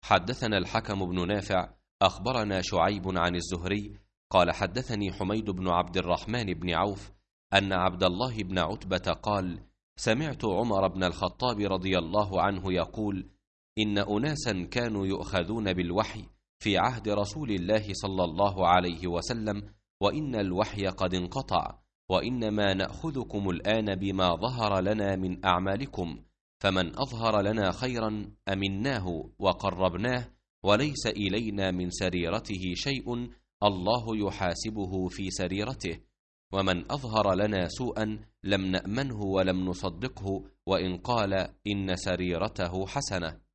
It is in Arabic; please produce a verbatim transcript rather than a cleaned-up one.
حدثنا الحكم بن نافع أخبرنا شعيب عن الزهري قال حدثني حميد بن عبد الرحمن بن عوف أن عبد الله بن عتبة قال سمعت عمر بن الخطاب رضي الله عنه يقول إن أناسا كانوا يؤخذون بالوحي في عهد رسول الله صلى الله عليه وسلم وإن الوحي قد انقطع وإنما نأخذكم الآن بما ظهر لنا من أعمالكم فمن أظهر لنا خيرا أمناه وقربناه وليس إلينا من سريرته شيء الله يحاسبه في سريرته ومن أظهر لنا سوءا لم نأمنه ولم نصدقه وإن قال إن سريرته حسنة.